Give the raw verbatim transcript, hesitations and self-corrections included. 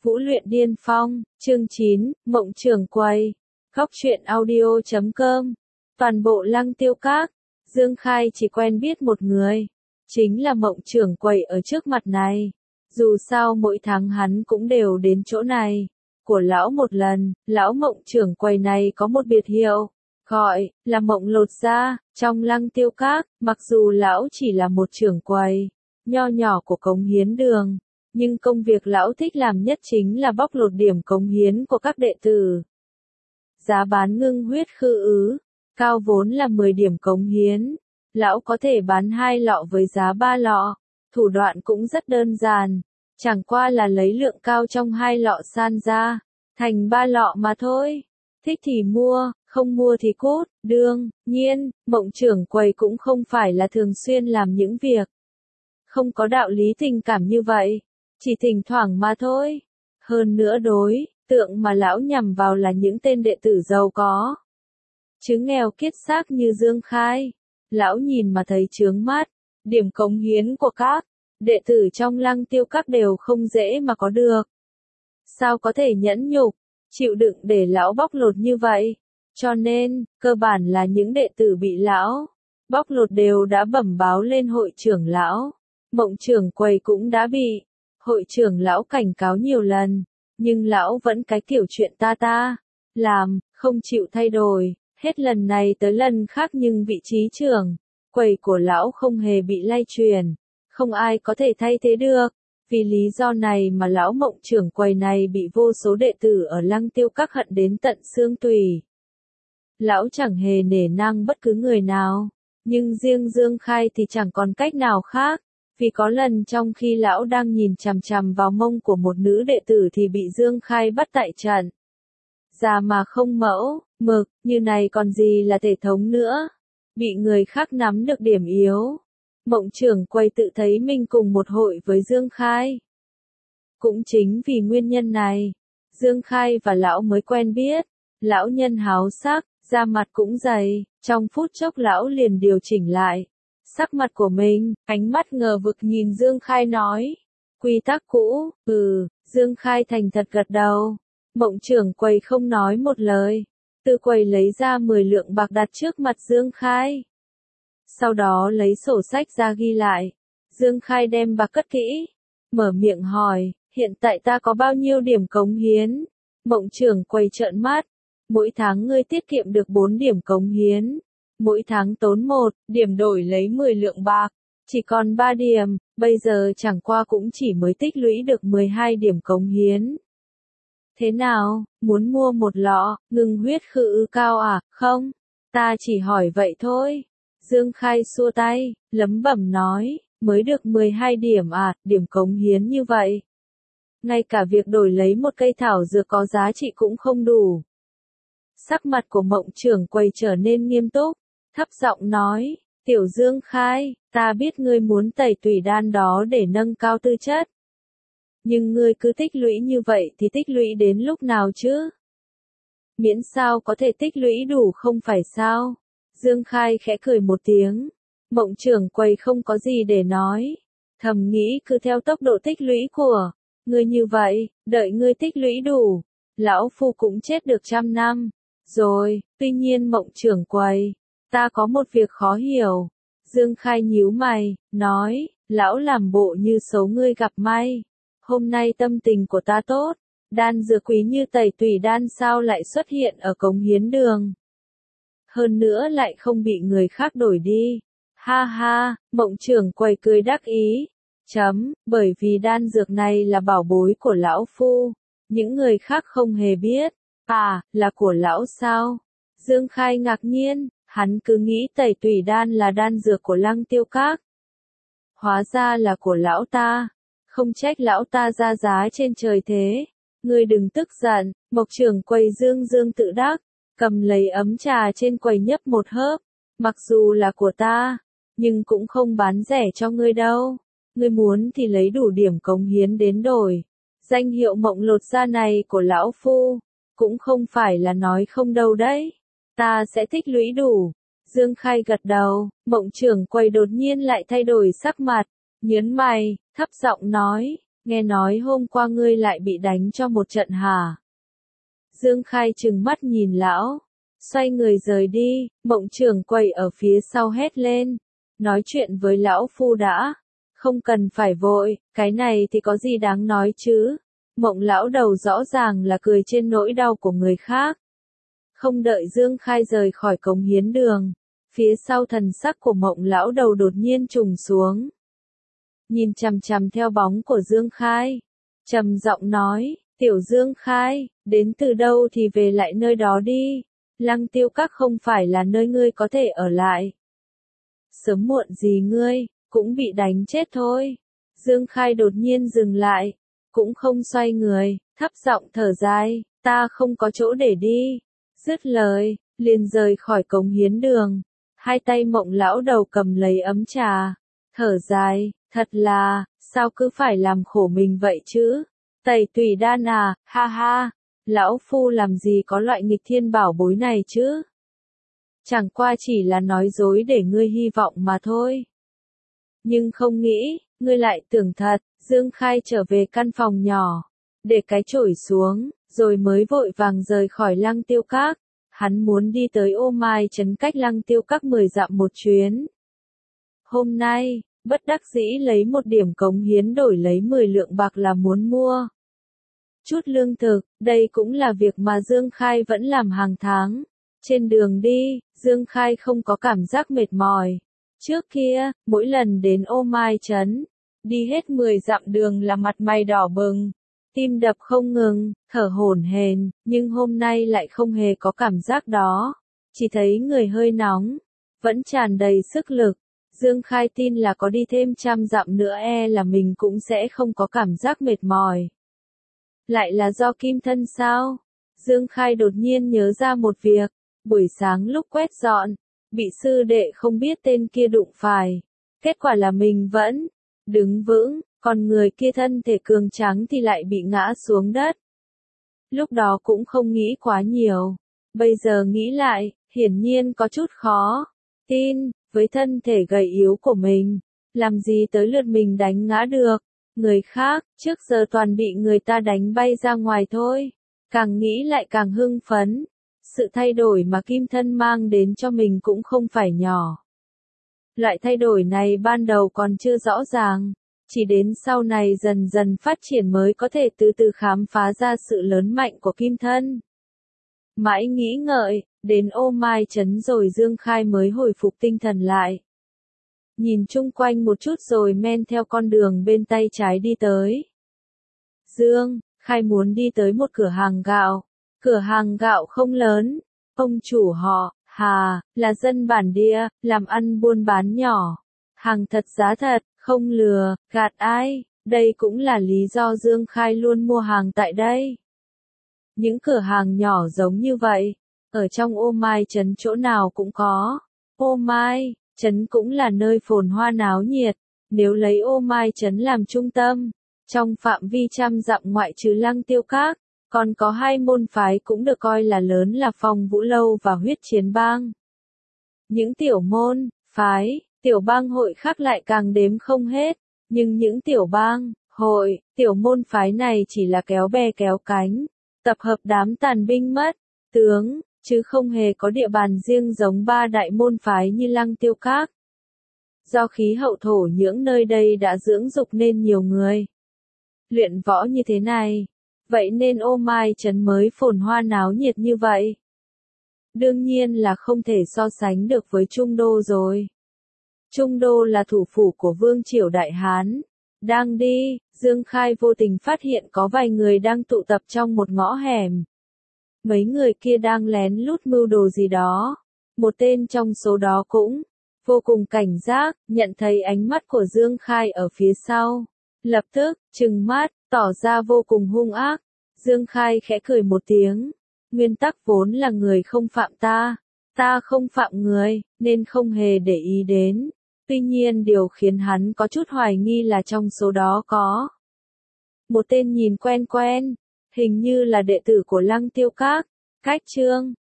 Vũ luyện điên phong, chương chín, Mộng Trưởng Quầy. Góc truyện audio chấm com. Toàn bộ Lăng Tiêu Các, Dương Khai chỉ quen biết một người, chính là Mộng Trưởng Quầy ở trước mặt này. Dù sao mỗi tháng hắn cũng đều đến chỗ này của lão một lần. Lão Mộng Trưởng Quầy này có một biệt hiệu, gọi là Mộng Lột Da. Trong Lăng Tiêu Các, mặc dù lão chỉ là một trưởng quầy nho nhỏ của cống hiến đường, nhưng công việc lão thích làm nhất chính là bóc lột điểm cống hiến của các đệ tử. Giá bán ngưng huyết khư ứ, cao vốn là mười điểm cống hiến, lão có thể bán hai lọ với giá ba lọ. Thủ đoạn cũng rất đơn giản, chẳng qua là lấy lượng cao trong hai lọ san ra thành ba lọ mà thôi. Thích thì mua, không mua thì cút. Đương nhiên, Mộng Trưởng Quầy cũng không phải là thường xuyên làm những việc không có đạo lý tình cảm như vậy, chỉ thỉnh thoảng mà thôi. Hơn nữa đối tượng mà lão nhằm vào là những tên đệ tử giàu có, chứ nghèo kiết xác như Dương Khai, lão nhìn mà thấy chướng mắt. Điểm cống hiến của các đệ tử trong Lăng Tiêu Các đều không dễ mà có được. Sao có thể nhẫn nhục, chịu đựng để lão bóc lột như vậy? Cho nên, cơ bản là những đệ tử bị lão bóc lột đều đã bẩm báo lên hội trưởng lão. Mộng Trưởng Quầy cũng đã bị hội trưởng lão cảnh cáo nhiều lần, nhưng lão vẫn cái kiểu chuyện ta ta làm, không chịu thay đổi, hết lần này tới lần khác. Nhưng vị trí trưởng quầy của lão không hề bị lay truyền, không ai có thể thay thế được. Vì lý do này mà lão Mộng Trưởng Quầy này bị vô số đệ tử ở Lăng Tiêu Các hận đến tận xương tủy. Lão chẳng hề nể nang bất cứ người nào, nhưng riêng Dương Khai thì chẳng còn cách nào khác. Vì có lần trong khi lão đang nhìn chằm chằm vào mông của một nữ đệ tử thì bị Dương Khai bắt tại trận. Già mà không mẫu mực, như này còn gì là thể thống nữa. Bị người khác nắm được điểm yếu, Mộng Trưởng Quầy tự thấy mình cùng một hội với Dương Khai. Cũng chính vì nguyên nhân này, Dương Khai và lão mới quen biết. Lão nhân háo sắc, da mặt cũng dày, trong phút chốc lão liền điều chỉnh lại sắc mặt của mình, ánh mắt ngờ vực nhìn Dương Khai nói. Quy tắc cũ, ừ, Dương Khai thành thật gật đầu. Mộng Trưởng Quầy không nói một lời, từ quầy lấy ra mười lượng bạc đặt trước mặt Dương Khai. Sau đó lấy sổ sách ra ghi lại. Dương Khai đem bạc cất kỹ, mở miệng hỏi, hiện tại ta có bao nhiêu điểm cống hiến? Mộng Trưởng Quầy trợn mắt, mỗi tháng ngươi tiết kiệm được bốn điểm cống hiến. Mỗi tháng tốn một điểm đổi lấy mười lượng bạc, chỉ còn ba điểm, bây giờ chẳng qua cũng chỉ mới tích lũy được mười hai điểm cống hiến. Thế nào, muốn mua một lọ ngưng huyết khư ứ cao à? Không, ta chỉ hỏi vậy thôi. Dương Khai xua tay, lẩm bẩm nói, mới được mười hai điểm à, điểm cống hiến như vậy. Ngay cả việc đổi lấy một cây thảo dược có giá trị cũng không đủ. Sắc mặt của Mộng Trưởng Quầy trở nên nghiêm túc, thấp giọng nói, Tiểu Dương Khai, ta biết ngươi muốn tẩy tùy đan đó để nâng cao tư chất. Nhưng ngươi cứ tích lũy như vậy thì tích lũy đến lúc nào chứ? Miễn sao có thể tích lũy đủ không phải sao? Dương Khai khẽ cười một tiếng. Mộng Trưởng Quầy không có gì để nói, thầm nghĩ cứ theo tốc độ tích lũy của ngươi như vậy, đợi ngươi tích lũy đủ, lão phu cũng chết được trăm năm rồi. Tuy nhiên Mộng Trưởng Quầy, ta có một việc khó hiểu. Dương Khai nhíu mày, nói, lão làm bộ như xấu ngươi gặp may. Hôm nay tâm tình của ta tốt, đan dược quý như tẩy tùy đan sao lại xuất hiện ở cống hiến đường? Hơn nữa lại không bị người khác đổi đi. Ha ha, Mộng Trưởng Quầy cười đắc ý. Chấm, bởi vì đan dược này là bảo bối của lão phu. Những người khác không hề biết. À, là của lão sao? Dương Khai ngạc nhiên. Hắn cứ nghĩ tẩy tùy đan là đan dược của Lăng Tiêu Các. Hóa ra là của lão ta. Không trách lão ta ra giá trên trời thế. Ngươi đừng tức giận. Mộng Trưởng Quầy dương dương tự đắc, cầm lấy ấm trà trên quầy nhấp một hớp. Mặc dù là của ta, nhưng cũng không bán rẻ cho ngươi đâu. Ngươi muốn thì lấy đủ điểm cống hiến đến đổi danh hiệu Mộng Lột Da này của lão phu. Cũng không phải là nói không đâu đấy. Ta sẽ tích lũy đủ. Dương Khai gật đầu. Mộng Trưởng Quầy đột nhiên lại thay đổi sắc mặt, nhớn mày, thấp giọng nói, Nghe nói hôm qua ngươi lại bị đánh cho một trận hả? Dương Khai trừng mắt nhìn lão, xoay người rời đi, Mộng Trường Quầy ở phía sau hét lên, nói chuyện với lão phu đã, không cần phải vội, cái này thì có gì đáng nói chứ? Mộng lão đầu rõ ràng là cười trên nỗi đau của người khác. Không đợi Dương Khai rời khỏi cống hiến đường, phía sau thần sắc của Mộng lão đầu đột nhiên trùng xuống. Nhìn chằm chằm theo bóng của Dương Khai, trầm giọng nói, tiểu Dương Khai, đến từ đâu thì về lại nơi đó đi, Lăng Tiêu Các không phải là nơi ngươi có thể ở lại. Sớm muộn gì ngươi, cũng bị đánh chết thôi. Dương Khai đột nhiên dừng lại, cũng không xoay người, thấp giọng thở dài, ta không có chỗ để đi. Dứt lời, liền rời khỏi cống hiến đường, hai tay Mộng lão đầu cầm lấy ấm trà, thở dài, thật là, sao cứ phải làm khổ mình vậy chứ? Tẩy tùy đan à, ha ha, lão phu làm gì có loại nghịch thiên bảo bối này chứ? Chẳng qua chỉ là nói dối để ngươi hy vọng mà thôi. Nhưng không nghĩ, ngươi lại tưởng thật. Dương Khai trở về căn phòng nhỏ, để cái chổi xuống, rồi mới vội vàng rời khỏi Lăng Tiêu Các. Hắn muốn đi tới Ô Mai trấn cách Lăng Tiêu Các mười dặm một chuyến. Hôm nay, bất đắc dĩ lấy một điểm cống hiến đổi lấy mười lượng bạc là muốn mua chút lương thực, đây cũng là việc mà Dương Khai vẫn làm hàng tháng. Trên đường đi, Dương Khai không có cảm giác mệt mỏi. Trước kia, mỗi lần đến Ô Mai trấn, đi hết mười dặm đường là mặt mày đỏ bừng, tim đập không ngừng, thở hổn hển, nhưng hôm nay lại không hề có cảm giác đó, chỉ thấy người hơi nóng, vẫn tràn đầy sức lực. Dương Khai tin là có đi thêm trăm dặm nữa e là mình cũng sẽ không có cảm giác mệt mỏi. Lại là do kim thân sao? Dương Khai đột nhiên nhớ ra một việc, buổi sáng lúc quét dọn, bị sư đệ không biết tên kia đụng phải, kết quả là mình vẫn đứng vững, còn người kia thân thể cường tráng thì lại bị ngã xuống đất. Lúc đó cũng không nghĩ quá nhiều, bây giờ nghĩ lại, hiển nhiên có chút khó tin, với thân thể gầy yếu của mình, làm gì tới lượt mình đánh ngã được, người khác, trước giờ toàn bị người ta đánh bay ra ngoài thôi, càng nghĩ lại càng hưng phấn, sự thay đổi mà kim thân mang đến cho mình cũng không phải nhỏ. Loại thay đổi này ban đầu còn chưa rõ ràng, chỉ đến sau này dần dần phát triển mới có thể từ từ khám phá ra sự lớn mạnh của kim thân. Mãi nghĩ ngợi, đến Ô Mai trấn rồi Dương Khai mới hồi phục tinh thần lại. Nhìn chung quanh một chút rồi men theo con đường bên tay trái đi tới. Dương Khai muốn đi tới một cửa hàng gạo. Cửa hàng gạo không lớn, ông chủ họ Hà, là dân bản địa, làm ăn buôn bán nhỏ. Hàng thật giá thật, không lừa, gạt ai, đây cũng là lý do Dương Khai luôn mua hàng tại đây. Những cửa hàng nhỏ giống như vậy, ở trong Ô Mai trấn chỗ nào cũng có. Ô Mai trấn cũng là nơi phồn hoa náo nhiệt, nếu lấy Ô Mai trấn làm trung tâm, trong phạm vi trăm dặm ngoại trừ Lăng Tiêu Các, còn có hai môn phái cũng được coi là lớn là Phong Vũ Lâu và Huyết Chiến Bang. Những tiểu môn, phái, tiểu bang hội khác lại càng đếm không hết, nhưng những tiểu bang, hội, tiểu môn phái này chỉ là kéo bè kéo cánh, tập hợp đám tàn binh mất, tướng, chứ không hề có địa bàn riêng giống ba đại môn phái như Lăng Tiêu Các. Do khí hậu thổ nhưỡng nơi đây đã dưỡng dục nên nhiều người luyện võ như thế này, vậy nên Ô Mai trấn mới phồn hoa náo nhiệt như vậy. Đương nhiên là không thể so sánh được với Trung Đô rồi. Trung Đô là thủ phủ của Vương triều Đại Hán. Đang đi, Dương Khai vô tình phát hiện có vài người đang tụ tập trong một ngõ hẻm. Mấy người kia đang lén lút mưu đồ gì đó. Một tên trong số đó cũng vô cùng cảnh giác, nhận thấy ánh mắt của Dương Khai ở phía sau. Lập tức, trừng mắt, tỏ ra vô cùng hung ác. Dương Khai khẽ cười một tiếng. Nguyên tắc vốn là người không phạm ta. Ta không phạm người, nên không hề để ý đến. Tuy nhiên điều khiến hắn có chút hoài nghi là trong số đó có một tên nhìn quen quen, hình như là đệ tử của Lăng Tiêu Các. Cách chương